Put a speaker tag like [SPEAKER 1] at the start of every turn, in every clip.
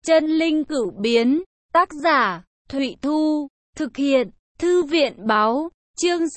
[SPEAKER 1] Chân linh cửu biến, tác giả, Thụy Thu, thực hiện, Thư viện báo, chương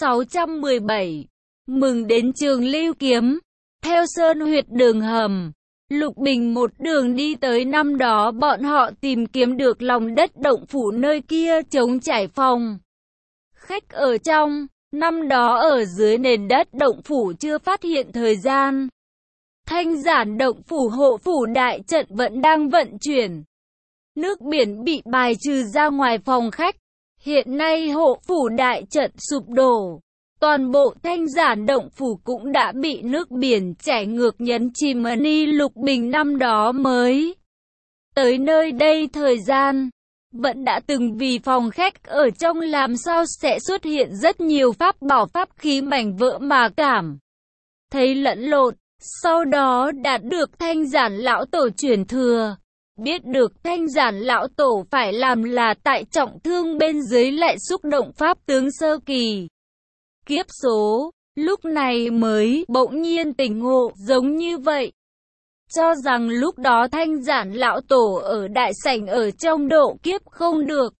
[SPEAKER 1] 617. Mừng đến Trường Lưu Kiếm. Theo Sơn Huyệt đường hầm, Lục Bình một đường đi tới năm đó bọn họ tìm kiếm được lòng đất động phủ nơi kia trống trải phòng khách ở trong. Năm đó ở dưới nền đất động phủ chưa phát hiện thời gian. Thanh giản động phủ hộ phủ đại trận vẫn đang vận chuyển. Nước biển bị bài trừ ra ngoài phòng khách. Hiện nay hộ phủ đại trận sụp đổ. Toàn bộ thanh giản động phủ cũng đã bị nước biển chảy ngược nhấn chìm. Lục Bình năm đó mới tới nơi đây thời gian, vẫn đã từng vì phòng khách ở trong làm sao sẽ xuất hiện rất nhiều pháp bảo pháp khí mảnh vỡ mà cảm thấy lẫn lộn. Sau đó đạt được thanh giản lão tổ truyền thừa. Biết được thanh giản lão tổ phải làm là tại trọng thương bên dưới lại xúc động pháp tướng sơ kỳ. Kiếp số, lúc này mới bỗng nhiên tỉnh ngộ giống như vậy. Cho rằng lúc đó thanh giản lão tổ ở đại sảnh ở trong độ kiếp không được.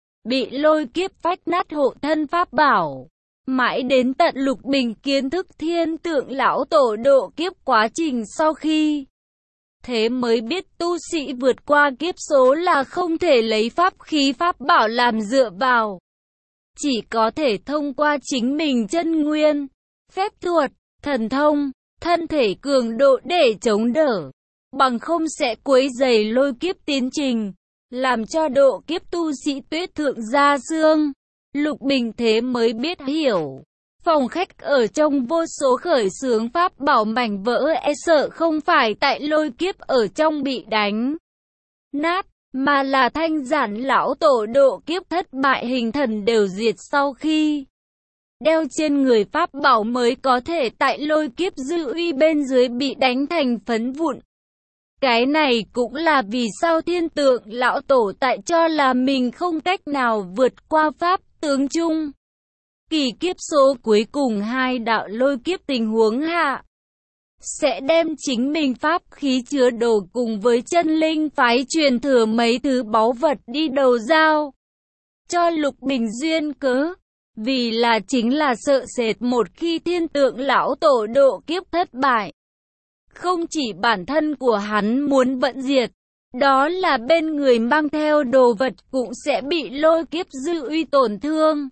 [SPEAKER 1] Bị lôi kiếp phách nát hộ thân pháp bảo. Mãi đến tận Lục Bình kiến thức thiên tượng lão tổ độ kiếp quá trình sau khi. Thế mới biết tu sĩ vượt qua kiếp số là không thể lấy pháp khí pháp bảo làm dựa vào. Chỉ có thể thông qua chính mình chân nguyên, phép thuật, thần thông, thân thể cường độ để chống đỡ. Bằng không sẽ quấy rầy lôi kiếp tiến trình, làm cho độ kiếp tu sĩ tuyết thượng gia xương. Lục Bình thế mới biết hiểu. Phòng khách ở trong vô số khởi xướng pháp bảo mảnh vỡ sợ không phải tại lôi kiếp ở trong bị đánh nát, mà là thanh giản lão tổ độ kiếp thất bại hình thần đều diệt sau khi đeo trên người pháp bảo mới có thể tại lôi kiếp dư uy bên dưới bị đánh thành phấn vụn. Cái này cũng là vì sao thiên tượng lão tổ tại cho là mình không cách nào vượt qua pháp tướng chung. Kỳ kiếp số cuối cùng hai đạo lôi kiếp tình huống hạ. Sẽ đem chính mình pháp khí chứa đồ cùng với chân linh phái truyền thừa mấy thứ báu vật đi đầu giao. Cho Lục Bình duyên cớ. Vì là chính là sợ sệt một khi thiên tượng lão tổ độ kiếp thất bại. Không chỉ bản thân của hắn muốn vận diệt, đó là bên người mang theo đồ vật cũng sẽ bị lôi kiếp dư uy tổn thương.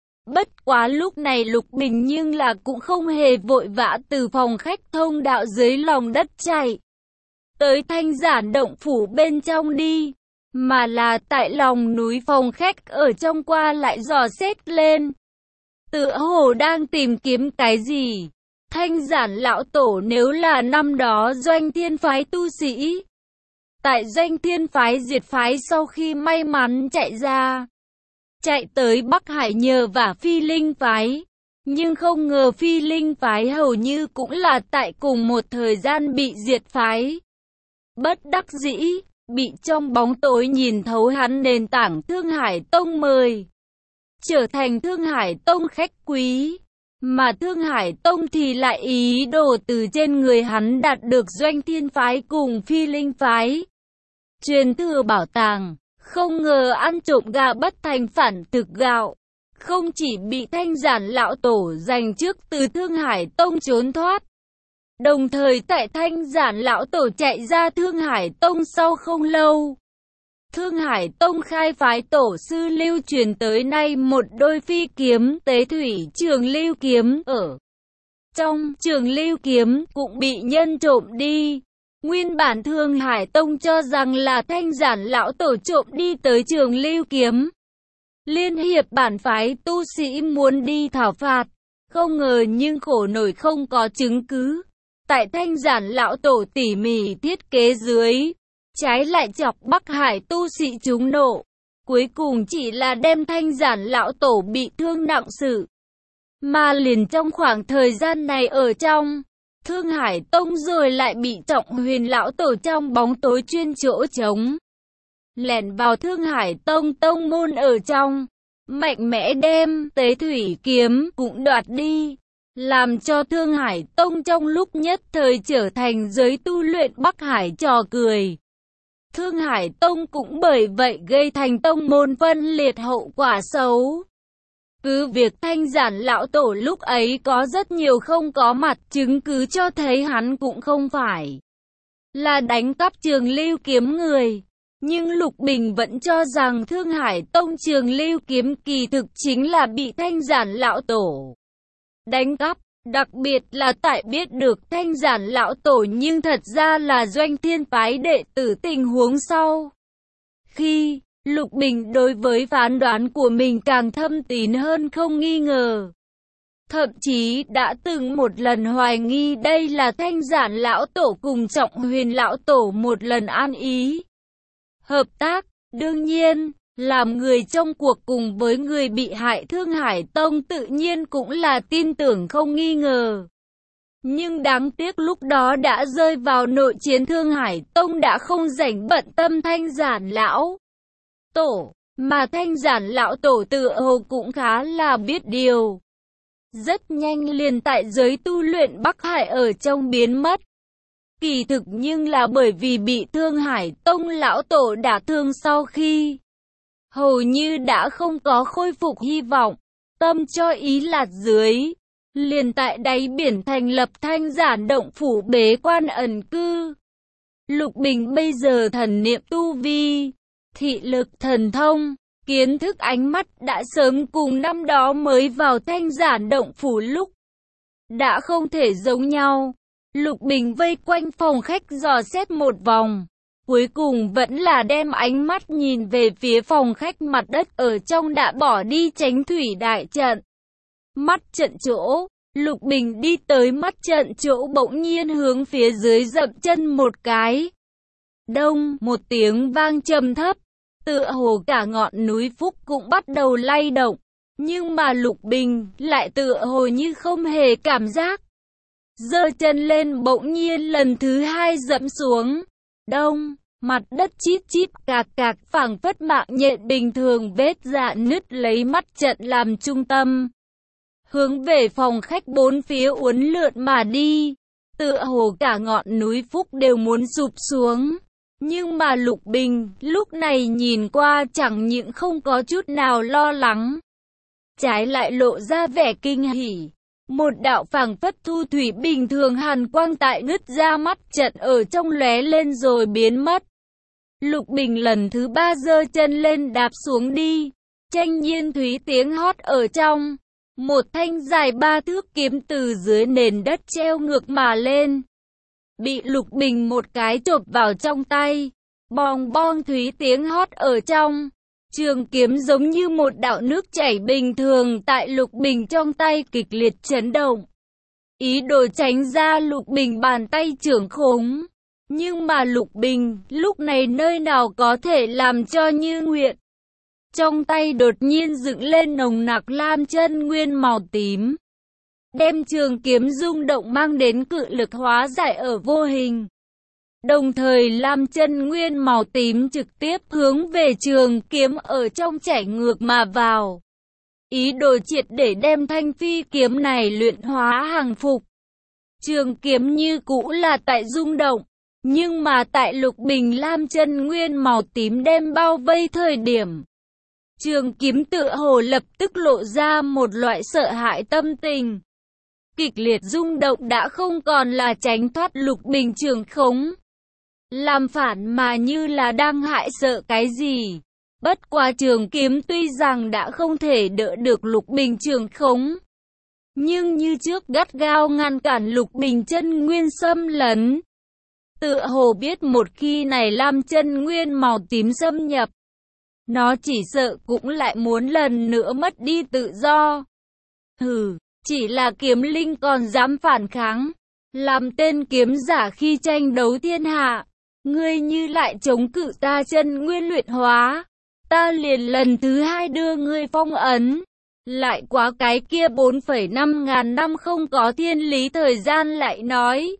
[SPEAKER 1] Bất quá lúc này Lục Bình nhưng là cũng không hề vội vã từ phòng khách thông đạo dưới lòng đất chạy tới thanh giản động phủ bên trong đi, mà là tại lòng núi phòng khách ở trong qua lại dò xét lên. Tựa hồ đang tìm kiếm cái gì. Thanh giản lão tổ nếu là năm đó Doanh Thiên phái tu sĩ, tại Doanh Thiên phái diệt phái sau khi may mắn chạy ra, chạy tới Bắc Hải nhờ vả Phi Linh phái, nhưng không ngờ Phi Linh phái hầu như cũng là tại cùng một thời gian bị diệt phái. Bất đắc dĩ, bị trong bóng tối nhìn thấu hắn nền tảng Thương Hải Tông mời, trở thành Thương Hải Tông khách quý. Mà Thương Hải Tông thì lại ý đồ từ trên người hắn đạt được Doanh Thiên phái cùng Phi Linh phái truyền thừa bảo tàng. Không ngờ ăn trộm gà bất thành phản thực gạo. Không chỉ bị thanh giản lão tổ giành trước từ Thương Hải Tông trốn thoát, đồng thời tại thanh giản lão tổ chạy ra Thương Hải Tông sau không lâu, Thương Hải Tông khai phái tổ sư lưu truyền tới nay một đôi phi kiếm tế thủy trường lưu kiếm ở trong trường lưu kiếm cũng bị nhân trộm đi. Nguyên bản Thương Hải Tông cho rằng là thanh giản lão tổ trộm đi tới trường lưu kiếm. Liên hiệp bản phái tu sĩ muốn đi thảo phạt, không ngờ nhưng khổ nổi không có chứng cứ. Tại thanh giản lão tổ tỉ mỉ thiết kế dưới, trái lại chọc Bắc Hải tu sĩ trúng nộ. Cuối cùng chỉ là đem thanh giản lão tổ bị thương nặng sự. Mà liền trong khoảng thời gian này ở trong Thương Hải Tông rồi lại bị Trọng Huyền lão tổ trong bóng tối chuyên chỗ trống lẻn vào Thương Hải Tông tông môn ở trong, mạnh mẽ đem tế thủy kiếm cũng đoạt đi, làm cho Thương Hải Tông trong lúc nhất thời trở thành giới tu luyện Bắc Hải trò cười. Thương Hải Tông cũng bởi vậy gây thành tông môn phân liệt hậu quả xấu. Cứ việc Thanh Giản lão tổ lúc ấy có rất nhiều không có mặt chứng cứ cho thấy hắn cũng không phải là đánh cắp Trường Lưu kiếm người. Nhưng Lục Bình vẫn cho rằng Thương Hải Tông Trường Lưu kiếm kỳ thực chính là bị Thanh Giản lão tổ đánh cắp. Đặc biệt là tại biết được Thanh Giản lão tổ nhưng thật ra là Doanh Thiên phái đệ tử tình huống sau. Khi Lục Bình đối với phán đoán của mình càng thâm tín hơn không nghi ngờ. Thậm chí đã từng một lần hoài nghi đây là Thanh Giản lão tổ cùng Trọng Huyền lão tổ một lần an ý hợp tác. Đương nhiên, làm người trong cuộc cùng với người bị hại Thương Hải Tông tự nhiên cũng là tin tưởng không nghi ngờ. Nhưng đáng tiếc lúc đó đã rơi vào nội chiến, Thương Hải Tông đã không rảnh bận tâm Thanh Giản lão tổ, mà Thanh Giản lão tổ tựa hồ cũng khá là biết điều. Rất nhanh liền tại giới tu luyện Bắc Hải ở trong biến mất. Kỳ thực nhưng là bởi vì bị Thương Hải Tông lão tổ đả thương, sau khi hầu như đã không có khôi phục hy vọng, tâm cho ý lạt dưới, liền tại đáy biển thành lập Thanh Giản động phủ bế quan ẩn cư. Lục Bình bây giờ thần niệm tu vi, thị lực thần thông, kiến thức ánh mắt đã sớm cùng năm đó mới vào Thanh Giản động phủ lúc đã không thể giống nhau. Lục Bình vây quanh phòng khách dò xét một vòng, cuối cùng vẫn là đem ánh mắt nhìn về phía phòng khách mặt đất ở trong đã bỏ đi Chánh Thủy đại trận. Mắt trận chỗ, Lục Bình đi tới mắt trận chỗ bỗng nhiên hướng phía dưới dậm chân một cái. Đông, một tiếng vang trầm thấp, tựa hồ cả ngọn núi Phúc cũng bắt đầu lay động, nhưng mà Lục Bình lại tựa hồ như không hề cảm giác. Giơ chân lên bỗng nhiên lần thứ hai dẫm xuống. Đông, mặt đất chít chít cạc cạc phảng phất mạng nhện bình thường vết rạn nứt lấy mắt trận làm trung tâm, hướng về phòng khách bốn phía uốn lượn mà đi. Tựa hồ cả ngọn núi Phúc đều muốn sụp xuống. Nhưng mà Lục Bình lúc này nhìn qua chẳng những không có chút nào lo lắng, trái lại lộ ra vẻ kinh hỉ. Một đạo phảng phất thu thủy bình thường hàn quang tại nứt ra mắt trận ở trong lóe lên rồi biến mất. Lục Bình lần thứ ba giơ chân lên đạp xuống đi. Tranh nhiên thúy tiếng hót ở trong. Một thanh dài 3 thước kiếm từ dưới nền đất treo ngược mà lên, bị Lục Bình một cái chộp vào trong tay. Bong bong thúy tiếng hót ở trong. Trường kiếm giống như một đạo nước chảy bình thường tại Lục Bình trong tay kịch liệt chấn động. Ý đồ tránh ra Lục Bình bàn tay trưởng khống. Nhưng mà Lục Bình lúc này nơi nào có thể làm cho như nguyện. Trong tay đột nhiên dựng lên nồng nặc lam chân nguyên màu tím, đem trường kiếm rung động mang đến cự lực hóa giải ở vô hình. Đồng thời lam chân nguyên màu tím trực tiếp hướng về trường kiếm ở trong chảy ngược mà vào. Ý đồ triệt để đem thanh phi kiếm này luyện hóa hàng phục. Trường kiếm như cũ là tại rung động, nhưng mà tại Lục Bình lam chân nguyên màu tím đem bao vây thời điểm, trường kiếm tựa hồ lập tức lộ ra một loại sợ hãi tâm tình. Kịch liệt rung động đã không còn là tránh thoát Lục Bình trường khống, làm phản mà như là đang hại sợ cái gì. Bất quá trường kiếm tuy rằng đã không thể đỡ được Lục Bình trường khống, nhưng như trước gắt gao ngăn cản Lục Bình chân nguyên xâm lấn. Tựa hồ biết một khi này lam chân nguyên màu tím xâm nhập, nó chỉ sợ cũng lại muốn lần nữa mất đi tự do. Hừ, chỉ là kiếm linh còn dám phản kháng, làm tên kiếm giả khi tranh đấu thiên hạ. Ngươi như lại chống cự ta chân nguyên luyện hóa, ta liền lần thứ hai đưa ngươi phong ấn. Lại quá cái kia 4,5 ngàn năm không có thiên lý thời gian lại nói.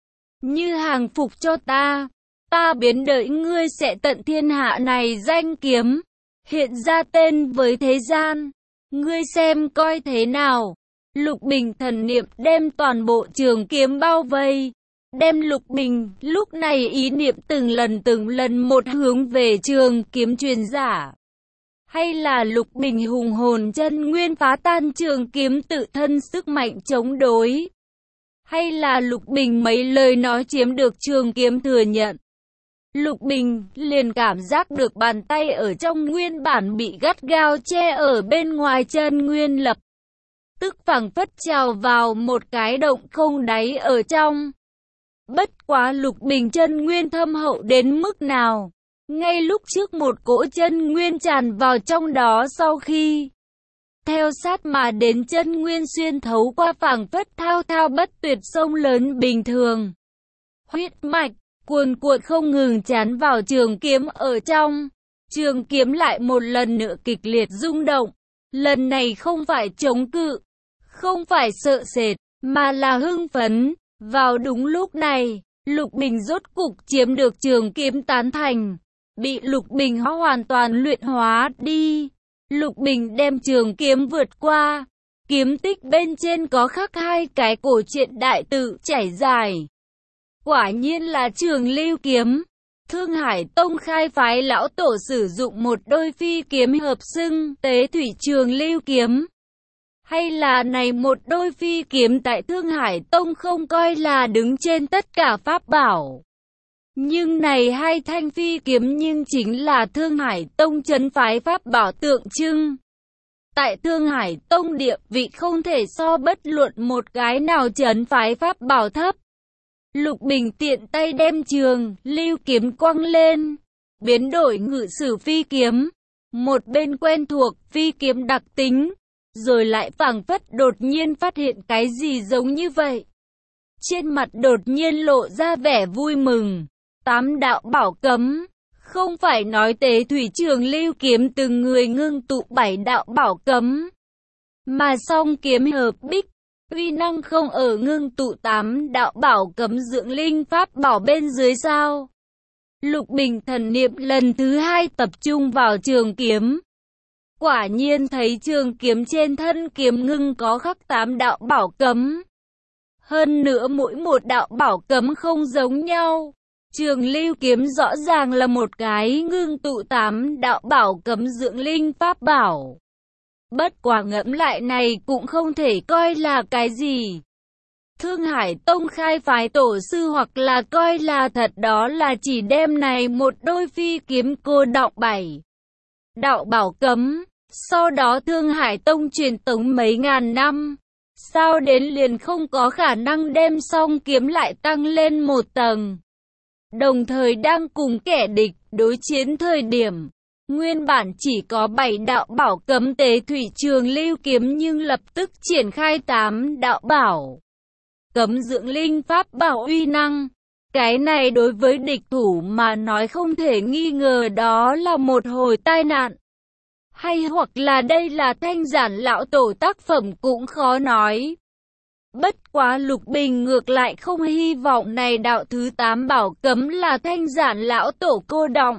[SPEAKER 1] Như hàng phục cho ta, ta biến đợi ngươi sẽ tận thiên hạ này danh kiếm, hiện ra tên với thế gian. Ngươi xem coi thế nào. Lục Bình thần niệm đem toàn bộ trường kiếm bao vây, đem Lục Bình, lúc này ý niệm từng lần một hướng về trường kiếm truyền giả. Hay là Lục Bình hùng hồn chân nguyên phá tan trường kiếm tự thân sức mạnh chống đối? Hay là Lục Bình mấy lời nói chiếm được trường kiếm thừa nhận? Lục Bình liền cảm giác được bàn tay ở trong nguyên bản bị gắt gao che ở bên ngoài chân nguyên lập tức phảng phất trào vào một cái động không đáy ở trong. Bất quá Lục Bình chân nguyên thâm hậu đến mức nào? Ngay lúc trước một cỗ chân nguyên tràn vào trong đó, sau khi theo sát mà đến chân nguyên xuyên thấu qua phảng phất thao thao bất tuyệt sông lớn bình thường. Huyết mạch cuồn cuộn không ngừng tràn vào trường kiếm ở trong. Trường kiếm lại một lần nữa kịch liệt rung động. Lần này không phải chống cự, không phải sợ sệt, mà là hưng phấn. Vào đúng lúc này, Lục Bình rốt cục chiếm được trường kiếm tán thành. Bị Lục Bình hoàn toàn luyện hóa đi. Lục Bình đem trường kiếm vượt qua. Kiếm tích bên trên có khắc hai cái cổ truyện đại tự chảy dài. Quả nhiên là Trường Lưu kiếm. Thương Hải Tông khai phái lão tổ sử dụng một đôi phi kiếm hợp xưng Tế Thủy Trường Lưu kiếm. Hay là này một đôi phi kiếm tại Thương Hải Tông không coi là đứng trên tất cả pháp bảo. Nhưng này hai thanh phi kiếm nhưng chính là Thương Hải Tông trấn phái pháp bảo tượng trưng. Tại Thương Hải Tông địa vị không thể so bất luận một cái nào trấn phái pháp bảo thấp. Lục Bình tiện tay đem Trường Lưu kiếm quăng lên, biến đổi ngự sử phi kiếm. Một bên quen thuộc phi kiếm đặc tính, rồi lại phảng phất đột nhiên phát hiện cái gì giống như vậy. Trên mặt đột nhiên lộ ra vẻ vui mừng. 8 đạo bảo cấm, không phải nói Tế Thủy Trường Lưu kiếm từng người ngưng tụ 7 đạo bảo cấm, mà song kiếm hợp bích, uy năng không ở ngưng tụ 8 đạo bảo cấm dưỡng linh pháp bảo bên dưới sao? Lục Bình thần niệm lần thứ 2 tập trung vào trường kiếm. Quả nhiên thấy trường kiếm trên thân kiếm ngưng có khắc 8 đạo bảo cấm. Hơn nữa mỗi một đạo bảo cấm không giống nhau. Trường Lưu kiếm rõ ràng là một cái ngưng tụ 8 đạo bảo cấm dưỡng linh pháp bảo. Bất quả ngẫm lại này cũng không thể coi là cái gì. Thương Hải Tông khai phái tổ sư hoặc là coi là thật, đó là chỉ đem này một đôi phi kiếm cô đọng 7 đạo bảo cấm. Sau đó Thương Hải Tông truyền tống mấy ngàn năm, sao đến liền không có khả năng đem song kiếm lại tăng lên một tầng. Đồng thời đang cùng kẻ địch đối chiến thời điểm, nguyên bản chỉ có 7 đạo bảo cấm Tế Thủy Trường Lưu kiếm nhưng lập tức triển khai 8 đạo bảo cấm dưỡng linh pháp bảo uy năng. Cái này đối với địch thủ mà nói không thể nghi ngờ đó là một hồi tai nạn. Hay hoặc là đây là Thanh Giản lão tổ tác phẩm cũng khó nói. Bất quá Lục Bình ngược lại không hy vọng này đạo thứ 8 bảo cấm là Thanh Giản lão tổ cô đọng.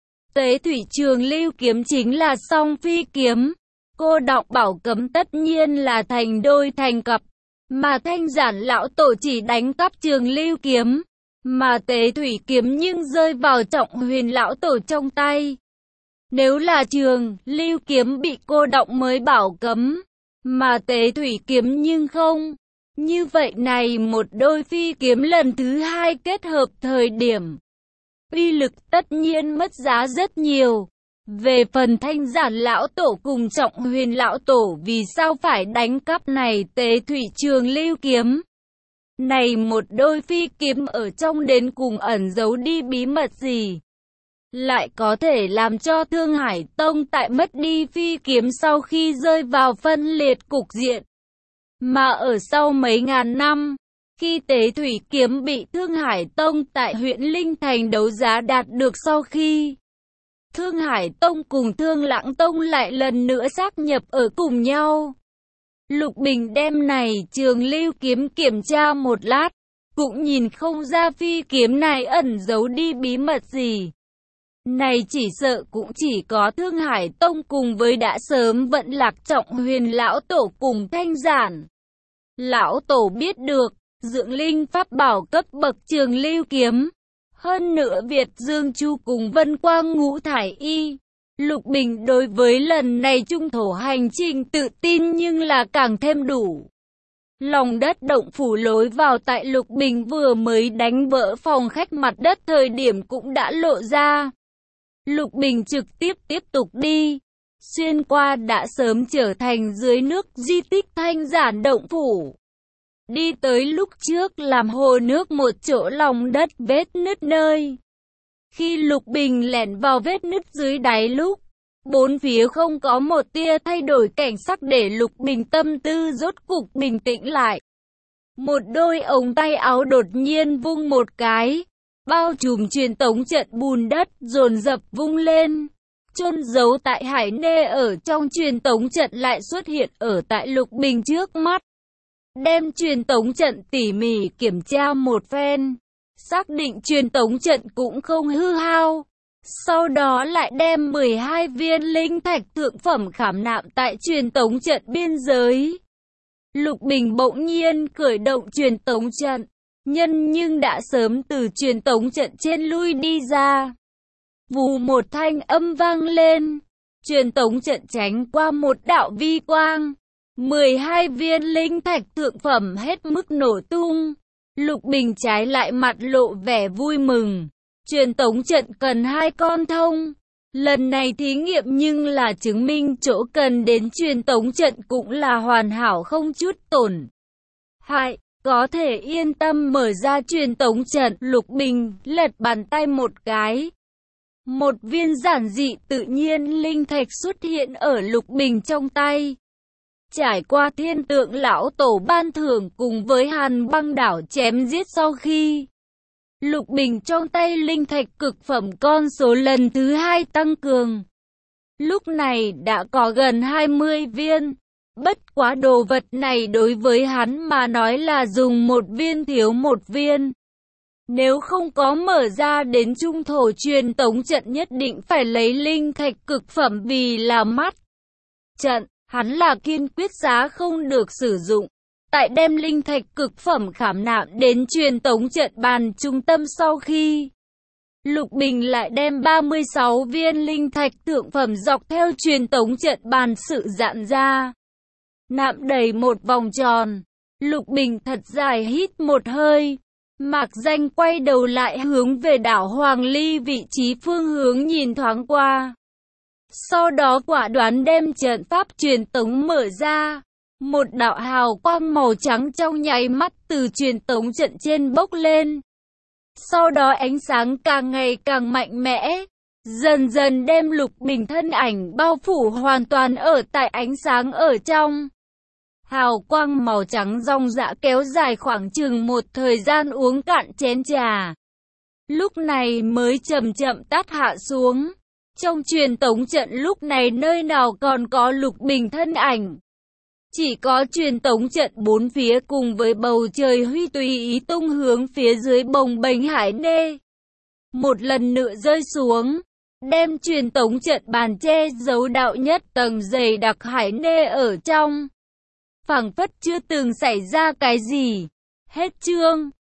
[SPEAKER 1] Tế Thủy Trường Lưu kiếm chính là song phi kiếm. Cô đọng bảo cấm tất nhiên là thành đôi thành cặp. Mà Thanh Giản lão tổ chỉ đánh cắp Trường Lưu kiếm. Mà Tế Thủy kiếm nhưng rơi vào Trọng Huyền lão tổ trong tay. Nếu là Trường Lưu kiếm bị cô đọng mới bảo cấm, mà Tế Thủy kiếm nhưng không. Như vậy này một đôi phi kiếm lần thứ 2 kết hợp thời điểm, uy lực tất nhiên mất giá rất nhiều. Về phần Thanh Giản lão tổ cùng Trọng Huyền lão tổ vì sao phải đánh cắp này Tế Thủy Trường Lưu kiếm? Này một đôi phi kiếm ở trong đến cùng ẩn giấu đi bí mật gì? Lại có thể làm cho Thương Hải Tông tại mất đi phi kiếm sau khi rơi vào phân liệt cục diện. Mà ở sau mấy ngàn năm, khi Tế Thủy kiếm bị Thương Hải Tông tại huyện Linh Thành đấu giá đạt được, sau khi Thương Hải Tông cùng Thương Lãng Tông lại lần nữa sáp nhập ở cùng nhau, Lục Bình đem này Trường Lưu kiếm kiểm tra một lát, cũng nhìn không ra phi kiếm này ẩn giấu đi bí mật gì. Này chỉ sợ cũng chỉ có Thương Hải Tông cùng với đã sớm vận lạc Trọng Huyền lão tổ cùng Thanh Giản lão tổ biết được. dưỡng linh pháp bảo cấp bậc Trường Lưu Kiếm. Hơn nữa Việt Dương Chu cùng Vân Quang Ngũ Thải Y. Lục Bình đối với lần này trung thổ hành trình tự tin nhưng là càng thêm đủ. Lòng đất động phủ lối vào tại Lục Bình vừa mới đánh vỡ phòng khách mặt đất thời điểm cũng đã lộ ra. Lục Bình trực tiếp tục đi, xuyên qua đã sớm trở thành dưới nước di tích Thanh Giản động phủ. Đi tới lúc trước làm hồ nước một chỗ lòng đất vết nứt nơi. Khi Lục Bình lẻn vào vết nứt dưới đáy lúc, bốn phía không có một tia thay đổi cảnh sắc để Lục Bình tâm tư rốt cục bình tĩnh lại. Một đôi ống tay áo đột nhiên vung một cái, bao trùm truyền tống trận bùn đất dồn dập vung lên. Chôn giấu tại hải nê ở trong truyền tống trận lại xuất hiện ở tại Lục Bình trước mắt. Đem truyền tống trận tỉ mỉ kiểm tra một phen, xác định truyền tống trận cũng không hư hao. Sau đó lại đem 12 viên linh thạch thượng phẩm khảm nạm tại truyền tống trận biên giới. Lục Bình bỗng nhiên khởi động truyền tống trận, nhưng đã sớm từ truyền tống trận trên lui đi ra. Vù một thanh âm vang lên, truyền tống trận tránh qua một đạo vi quang. 12 viên linh thạch thượng phẩm hết mức nổ tung. Lục Bình trái lại mặt lộ vẻ vui mừng. Truyền tống trận cần 2 con thông. Lần này thí nghiệm nhưng là chứng minh chỗ cần đến truyền tống trận cũng là hoàn hảo không chút tổn hại. Có thể yên tâm mở ra truyền tống trận. Lục Bình lật bàn tay một cái. Một viên giản dị tự nhiên linh thạch xuất hiện ở Lục Bình trong tay. Trải qua thiên tượng lão tổ ban thưởng cùng với Hàn Băng đảo chém giết sau khi Lục Bình trong tay linh thạch cực phẩm con số lần thứ 2 tăng cường. Lúc này đã có gần 20 viên. Bất quá đồ vật này đối với hắn mà nói là dùng một viên thiếu một viên. Nếu không có mở ra đến trung thổ truyền tống trận nhất định phải lấy linh thạch cực phẩm vì là mắt trận. Hắn là kiên quyết giá không được sử dụng. Tại đem linh thạch cực phẩm khảm nạm đến truyền tống trận bàn trung tâm sau khi Lục Bình lại đem 36 viên linh thạch thượng phẩm dọc theo truyền tống trận bàn sự dạn ra. Nạm đầy một vòng tròn. Lục Bình thật dài hít một hơi. Mạc Danh quay đầu lại hướng về đảo Hoàng Ly vị trí phương hướng nhìn thoáng qua. Sau đó quả đoán đem trận pháp truyền tống mở ra. Một đạo hào quang màu trắng trong nháy mắt từ truyền tống trận trên bốc lên. Sau đó ánh sáng càng ngày càng mạnh mẽ, dần dần đem Lục Bình thân ảnh bao phủ hoàn toàn ở tại ánh sáng ở trong. Hào quang màu trắng ròng rã kéo dài khoảng chừng một thời gian uống cạn chén trà. Lúc này mới chậm chậm tắt hạ xuống. Trong truyền tống trận lúc này nơi nào còn có Lục Bình thân ảnh. Chỉ có truyền tống trận bốn phía cùng với bầu trời huy tùy ý tung hướng phía dưới bồng bềnh hải nê. Một lần nữa rơi xuống, đem truyền tống trận bàn che giấu đạo nhất tầng dày đặc hải nê ở trong. Phảng phất chưa từng xảy ra cái gì. Hết chương.